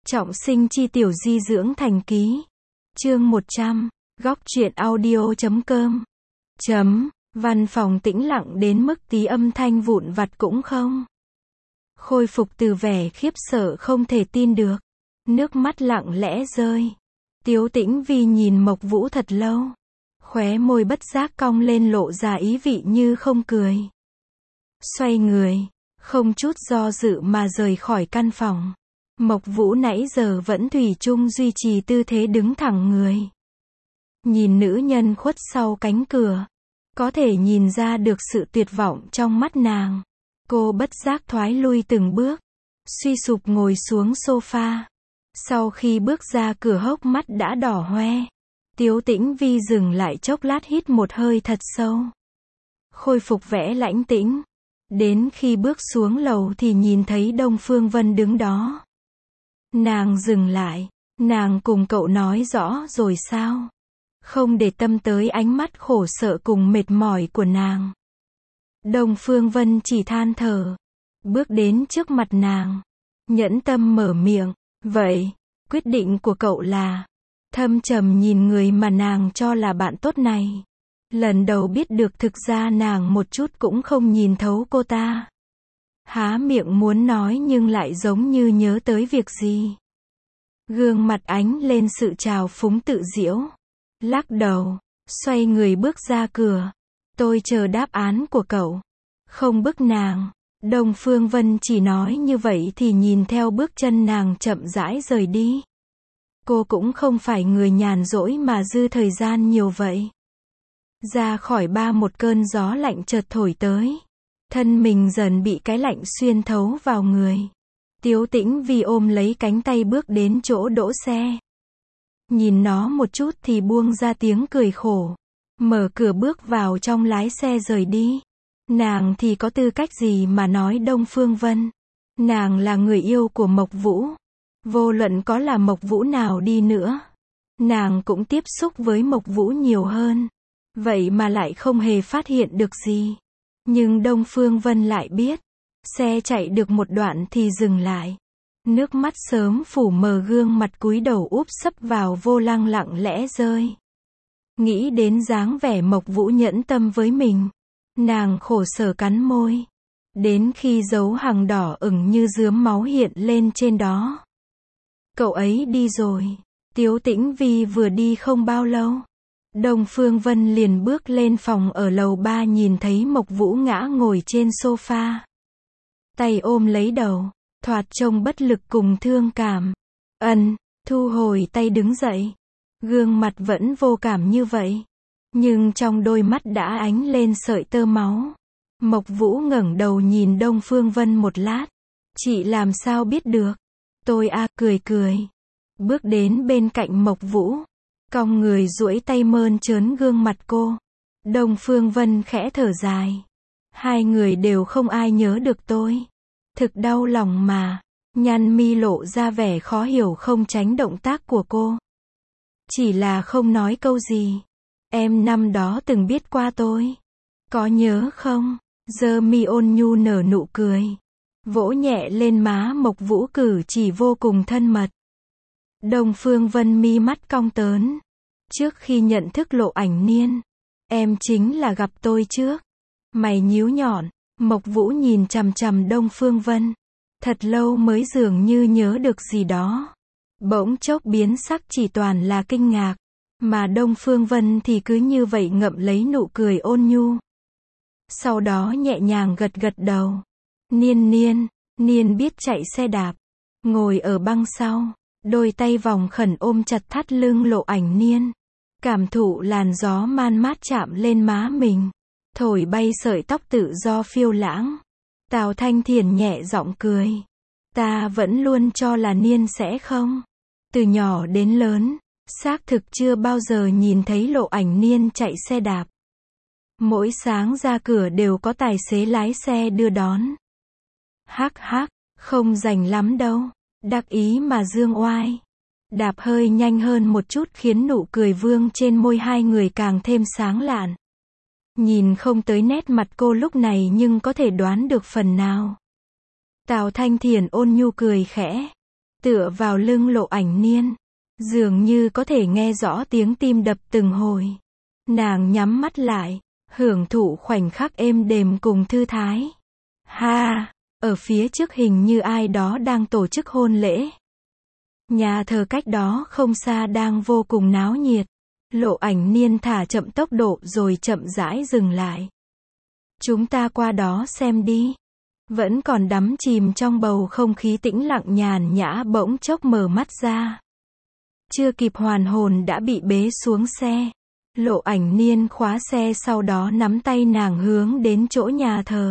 Trọng sinh chi tiểu di dưỡng thành ký. Chương 100. Góc truyện audio.com. Văn phòng tĩnh lặng đến mức tí âm thanh vụn vặt cũng không. Khôi phục từ vẻ khiếp sợ không thể tin được. Nước mắt lặng lẽ rơi. Tiếu Tĩnh Vi nhìn Mộc Vũ thật lâu. Khóe môi bất giác cong lên lộ ra ý vị như không cười. Xoay người, không chút do dự mà rời khỏi căn phòng. Mộc Vũ nãy giờ vẫn thủy chung duy trì tư thế đứng thẳng người. Nhìn nữ nhân khuất sau cánh cửa. Có thể nhìn ra được sự tuyệt vọng trong mắt nàng. Cô bất giác thoái lui từng bước. Suy sụp ngồi xuống sofa. Sau khi bước ra cửa hốc mắt đã đỏ hoe. Tiếu Tĩnh Vi dừng lại chốc lát hít một hơi thật sâu. Khôi phục vẻ lãnh tĩnh. Đến khi bước xuống lầu thì nhìn thấy Đông Phương Vân đứng đó. Nàng dừng lại. Nàng cùng cậu nói rõ rồi sao? Không để tâm tới ánh mắt khổ sở cùng mệt mỏi của nàng. Đông Phương Vân chỉ than thở. Bước đến trước mặt nàng. Nhẫn tâm mở miệng. Vậy, quyết định của cậu là... Thâm trầm nhìn người mà nàng cho là bạn tốt này. Lần đầu biết được thực ra nàng một chút cũng không nhìn thấu cô ta. Há miệng muốn nói nhưng lại giống như nhớ tới việc gì. Gương mặt ánh lên sự trào phúng tự giễu. Lắc đầu, xoay người bước ra cửa. Tôi chờ đáp án của cậu. Không bức nàng. Đông Phương Vân chỉ nói như vậy thì nhìn theo bước chân nàng chậm rãi rời đi. Cô cũng không phải người nhàn rỗi mà dư thời gian nhiều vậy. Ra khỏi ba một cơn gió lạnh chợt thổi tới. Thân mình dần bị cái lạnh xuyên thấu vào người. Tiếu Tĩnh Vi ôm lấy cánh tay bước đến chỗ đỗ xe. Nhìn nó một chút thì buông ra tiếng cười khổ. Mở cửa bước vào trong lái xe rời đi. Nàng thì có tư cách gì mà nói Đông Phương Vân. Nàng là người yêu của Mộc Vũ. Vô luận có là Mộc Vũ nào đi nữa. Nàng cũng tiếp xúc với Mộc Vũ nhiều hơn. Vậy mà lại không hề phát hiện được gì. Nhưng Đông Phương Vân lại biết. Xe chạy được một đoạn thì dừng lại. Nước mắt sớm phủ mờ gương mặt cúi đầu úp sấp vào vô lăng lặng lẽ rơi. Nghĩ đến dáng vẻ Mộc Vũ nhẫn tâm với mình. Nàng khổ sở cắn môi. Đến khi dấu hàng đỏ ửng như rướm máu hiện lên trên đó. Cậu ấy đi rồi. Tiếu Tĩnh Vi vừa đi không bao lâu. Đông Phương Vân liền bước lên phòng ở lầu 3 nhìn thấy Mộc Vũ ngã ngồi trên sofa. Tay ôm lấy đầu. Thoạt trông bất lực cùng thương cảm. Thu hồi tay đứng dậy. Gương mặt vẫn vô cảm như vậy. Nhưng trong đôi mắt đã ánh lên sợi tơ máu. Mộc Vũ ngẩng đầu nhìn Đông Phương Vân một lát. Chị làm sao biết được? Tôi cười cười. Bước đến bên cạnh Mộc Vũ. Cong người duỗi tay mơn trớn gương mặt cô. Đông Phương Vân khẽ thở dài. Hai người đều không ai nhớ được tôi. Thực đau lòng mà. Nhăn mi lộ ra vẻ khó hiểu không tránh động tác của cô. Chỉ là không nói câu gì. Em năm đó từng biết qua tôi. Có nhớ không? Giơ mi ôn nhu nở nụ cười. Vỗ nhẹ lên má Mộc Vũ cử chỉ vô cùng thân mật. Đông Phương Vân mi mắt cong tớn. Trước khi nhận thức Lộ Ảnh Niên. Em chính là gặp tôi trước. Mày nhíu nhọn. Mộc Vũ nhìn chằm chằm Đông Phương Vân. Thật lâu mới dường như nhớ được gì đó. Bỗng chốc biến sắc chỉ toàn là kinh ngạc. Mà Đông Phương Vân thì cứ như vậy ngậm lấy nụ cười ôn nhu. Sau đó nhẹ nhàng gật gật đầu. Niên biết chạy xe đạp. Ngồi ở băng sau. Đôi tay vòng khẩn ôm chặt thắt lưng Lộ Ảnh Niên. Cảm thụ làn gió man mát chạm lên má mình. Thổi bay sợi tóc tự do phiêu lãng. Tào Thanh Thiền nhẹ giọng cười. Ta vẫn luôn cho là Niên sẽ không. Từ nhỏ đến lớn, xác thực chưa bao giờ nhìn thấy Lộ Ảnh Niên chạy xe đạp. Mỗi sáng ra cửa đều có tài xế lái xe đưa đón. Hắc, không rành lắm đâu. Đắc ý mà dương oai. Đạp hơi nhanh hơn một chút khiến nụ cười vương trên môi hai người càng thêm sáng lạn. Nhìn không tới nét mặt cô lúc này nhưng có thể đoán được phần nào. Tào Thanh Thiền ôn nhu cười khẽ. tựa vào lưng Lộ Ảnh Niên, dường như có thể nghe rõ tiếng tim đập từng hồi. Nàng nhắm mắt lại, hưởng thụ khoảnh khắc êm đềm cùng thư thái. Ha, ở phía trước hình như ai đó đang tổ chức hôn lễ. Nhà thờ cách đó không xa đang vô cùng náo nhiệt. Lộ Ảnh Niên thả chậm tốc độ rồi chậm rãi dừng lại. Chúng ta qua đó xem đi. Vẫn còn đắm chìm trong bầu không khí tĩnh lặng nhàn nhã bỗng chốc mở mắt ra. Chưa kịp hoàn hồn đã bị bế xuống xe. Lộ Ảnh Niên khóa xe sau đó nắm tay nàng hướng đến chỗ nhà thờ.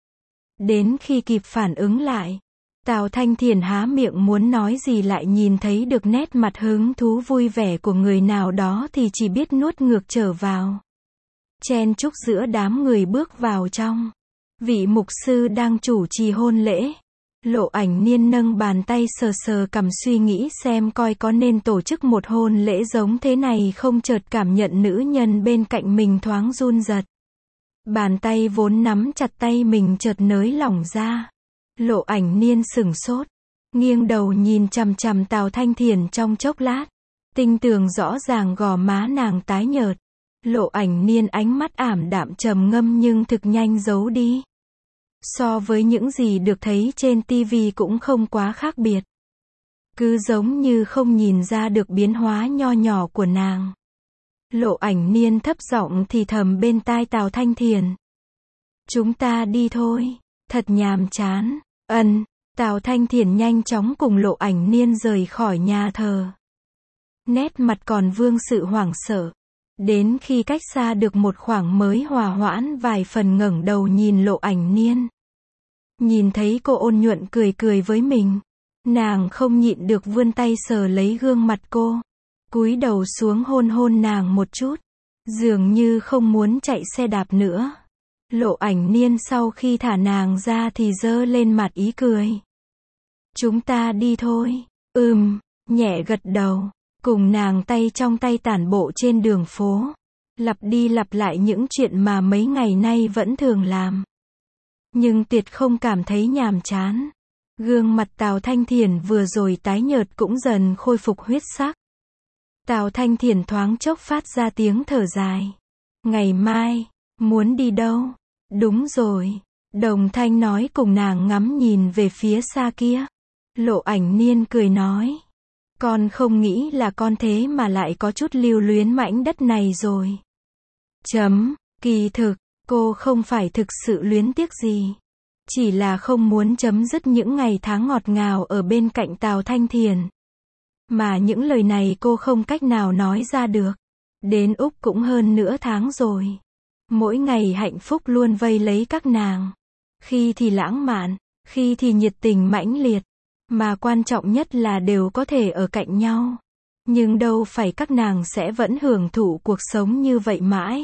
Đến khi kịp phản ứng lại, Tào Thanh Thiền há miệng muốn nói gì lại nhìn thấy được nét mặt hứng thú vui vẻ của người nào đó thì chỉ biết nuốt ngược trở vào. Chen chúc giữa đám người bước vào trong. Vị mục sư đang chủ trì hôn lễ. Lộ Ảnh Niên nâng bàn tay sờ sờ cằm suy nghĩ xem coi có nên tổ chức một hôn lễ giống thế này không, chợt cảm nhận nữ nhân bên cạnh mình thoáng run rật. Bàn tay vốn nắm chặt tay mình chợt nới lỏng ra. Lộ Ảnh Niên sửng sốt, nghiêng đầu nhìn chằm chằm Tào Thanh Thiền trong chốc lát. Tinh tường rõ ràng gò má nàng tái nhợt. Lộ Ảnh Niên ánh mắt ảm đạm trầm ngâm nhưng thực nhanh giấu đi. So với những gì được thấy trên tivi cũng không quá khác biệt. Cứ giống như không nhìn ra được biến hóa nho nhỏ của nàng. Lộ Ảnh Niên thấp giọng thì thầm bên tai Tào Thanh Thiền. Chúng ta đi thôi, thật nhàm chán. Tào Thanh Thiền nhanh chóng cùng Lộ Ảnh Niên rời khỏi nhà thờ. Nét mặt còn vương sự hoảng sợ. Đến khi cách xa được một khoảng mới hòa hoãn vài phần ngẩng đầu nhìn Lộ Ảnh Niên. Nhìn thấy cô ôn nhuận cười cười với mình. Nàng không nhịn được vươn tay sờ lấy gương mặt cô. Cúi đầu xuống hôn hôn nàng một chút. Dường như không muốn chạy xe đạp nữa. Lộ Ảnh Niên sau khi thả nàng ra thì giơ lên mặt ý cười. Chúng ta đi thôi. Nhẹ gật đầu. Cùng nàng tay trong tay tản bộ trên đường phố. Lặp đi lặp lại những chuyện mà mấy ngày nay vẫn thường làm. Nhưng tuyệt không cảm thấy nhàm chán. Gương mặt Tào Thanh Thiền vừa rồi tái nhợt cũng dần khôi phục huyết sắc. Tào Thanh Thiền thoáng chốc phát ra tiếng thở dài. Ngày mai, muốn đi đâu? Đúng rồi. Đồng Thanh nói cùng nàng ngắm nhìn về phía xa kia. Lộ Ảnh Niên cười nói. Con không nghĩ là con thế mà lại có chút lưu luyến mảnh đất này rồi. Kỳ thực, cô không phải thực sự luyến tiếc gì. Chỉ là không muốn chấm dứt những ngày tháng ngọt ngào ở bên cạnh Tào Thanh Thiền. Mà những lời này cô không cách nào nói ra được. Đến Úc cũng hơn nửa tháng rồi. Mỗi ngày hạnh phúc luôn vây lấy các nàng. Khi thì lãng mạn, khi thì nhiệt tình mãnh liệt. Mà quan trọng nhất là đều có thể ở cạnh nhau. Nhưng đâu phải các nàng sẽ vẫn hưởng thụ cuộc sống như vậy mãi.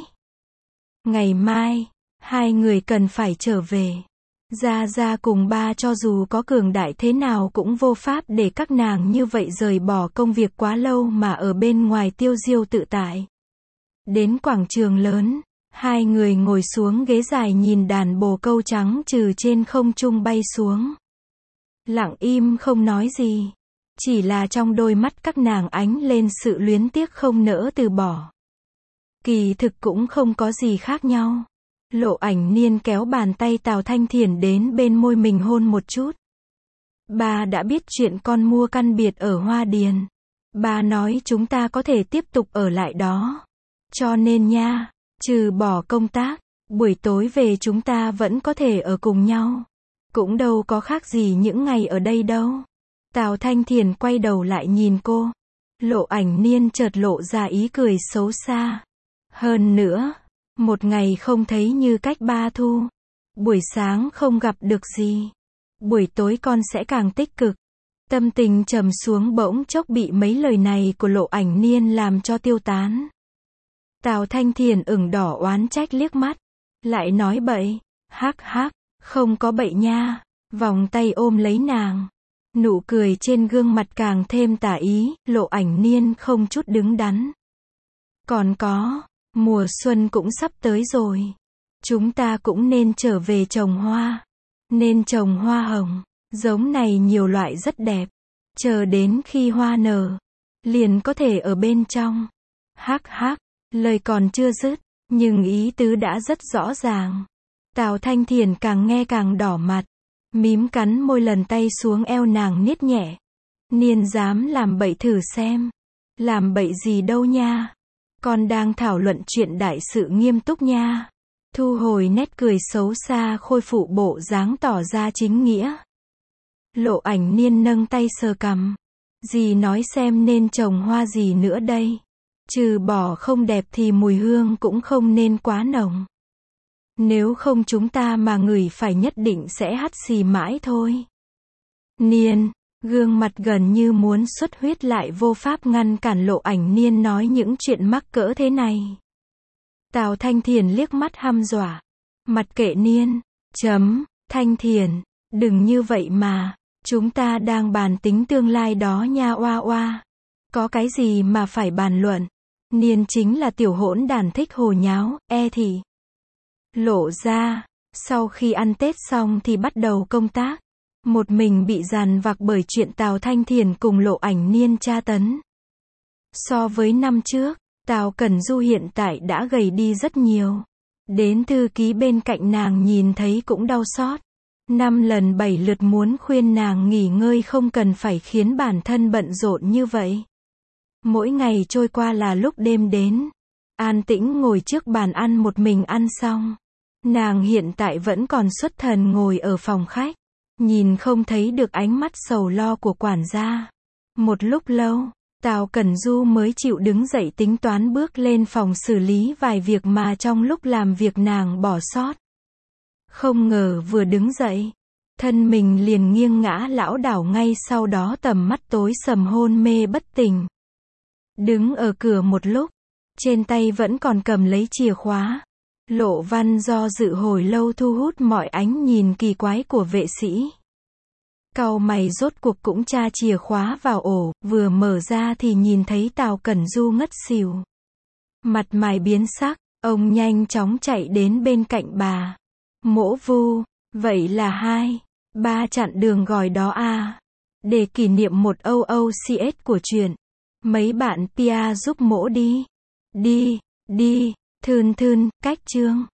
Ngày mai, hai người cần phải trở về. Gia Gia cùng ba cho dù có cường đại thế nào cũng vô pháp để các nàng như vậy rời bỏ công việc quá lâu mà ở bên ngoài tiêu diêu tự tại. Đến quảng trường lớn, hai người ngồi xuống ghế dài nhìn đàn bồ câu trắng trừ trên không trung bay xuống. Lặng im không nói gì. Chỉ là trong đôi mắt các nàng ánh lên sự luyến tiếc không nỡ từ bỏ. Kỳ thực cũng không có gì khác nhau. Lộ Ảnh Niên kéo bàn tay Tào Thanh Thiền đến bên môi mình hôn một chút. Ba đã biết chuyện con mua căn biệt ở Hoa Điền. Ba nói chúng ta có thể tiếp tục ở lại đó. Cho nên nha, trừ bỏ công tác, buổi tối về chúng ta vẫn có thể ở cùng nhau. Cũng đâu có khác gì những ngày ở đây đâu. Tào Thanh Thiền quay đầu lại nhìn cô. Lộ Ảnh Niên chợt lộ ra ý cười xấu xa. Hơn nữa, một ngày không thấy như cách 3 thu. Buổi sáng không gặp được gì. Buổi tối con sẽ càng tích cực. Tâm tình trầm xuống bỗng chốc bị mấy lời này của Lộ Ảnh Niên làm cho tiêu tán. Tào Thanh Thiền ửng đỏ oán trách liếc mắt. Lại nói bậy. Hắc hắc, không có bậy nha. Vòng tay ôm lấy nàng. Nụ cười trên gương mặt càng thêm tà ý. Lộ Ảnh Niên không chút đứng đắn. Còn có, mùa xuân cũng sắp tới rồi. Chúng ta cũng nên trở về trồng hoa. Nên trồng hoa hồng. Giống này nhiều loại rất đẹp. chờ đến khi hoa nở, liền có thể ở bên trong. Hắc hắc, lời còn chưa dứt, nhưng ý tứ đã rất rõ ràng. Tào Thanh Thiền càng nghe càng đỏ mặt, mím cắn môi lần tay xuống eo nàng niết nhẹ. Niên dám làm bậy thử xem. Làm bậy gì đâu nha. Con đang thảo luận chuyện đại sự nghiêm túc nha. Thu hồi nét cười xấu xa, khôi phục bộ dáng tỏ ra chính nghĩa. Lộ Ảnh Niên nâng tay sờ cằm. Dì nói xem nên trồng hoa gì nữa đây. Trừ bỏ không đẹp thì mùi hương cũng không nên quá nồng. Nếu không chúng ta mà ngửi phải nhất định sẽ hắt xì mãi thôi. Niên, gương mặt gần như muốn xuất huyết lại vô pháp ngăn cản Lộ Ảnh Niên nói những chuyện mắc cỡ thế này. Tào Thanh Thiền liếc mắt hăm dọa. Mặt kệ Niên. Thanh Thiền, đừng như vậy mà. Chúng ta đang bàn tính tương lai đó nha oa oa. Có cái gì mà phải bàn luận. Niên chính là tiểu hỗn đản thích hồ nháo, thì. Lộ ra, sau khi ăn Tết xong thì bắt đầu công tác. Một mình bị dằn vặt bởi chuyện Tào Thanh Thiền cùng Lộ Ảnh Niên tra tấn. So với năm trước, Tào Cẩn Du hiện tại đã gầy đi rất nhiều. Đến thư ký bên cạnh nàng nhìn thấy cũng đau xót. 5 lần 7 lượt muốn khuyên nàng nghỉ ngơi không cần phải khiến bản thân bận rộn như vậy. Mỗi ngày trôi qua là lúc đêm đến. An tĩnh ngồi trước bàn ăn một mình ăn xong. Nàng hiện tại vẫn còn xuất thần ngồi ở phòng khách. Nhìn không thấy được ánh mắt sầu lo của quản gia. Một lúc lâu, Tào Cẩn Du mới chịu đứng dậy tính toán bước lên phòng xử lý vài việc mà trong lúc làm việc nàng bỏ sót. Không ngờ vừa đứng dậy, thân mình liền nghiêng ngã lảo đảo, ngay sau đó tầm mắt tối sầm hôn mê bất tỉnh. Đứng ở cửa một lúc, trên tay vẫn còn cầm lấy chìa khóa. Lộ Văn do dự hồi lâu thu hút mọi ánh nhìn kỳ quái của vệ sĩ. Cau mày rốt cuộc cũng tra chìa khóa vào ổ, vừa mở ra thì nhìn thấy Tào Cẩn Du ngất xỉu. Mặt mày biến sắc, ông nhanh chóng chạy đến bên cạnh bà. Mỗ Vu, vậy là 2, 3 chặn đường gòi đó à? Để kỷ niệm một OOCS của chuyện. Mấy bạn PR giúp mỗ đi. Đi, thưn, cách chương.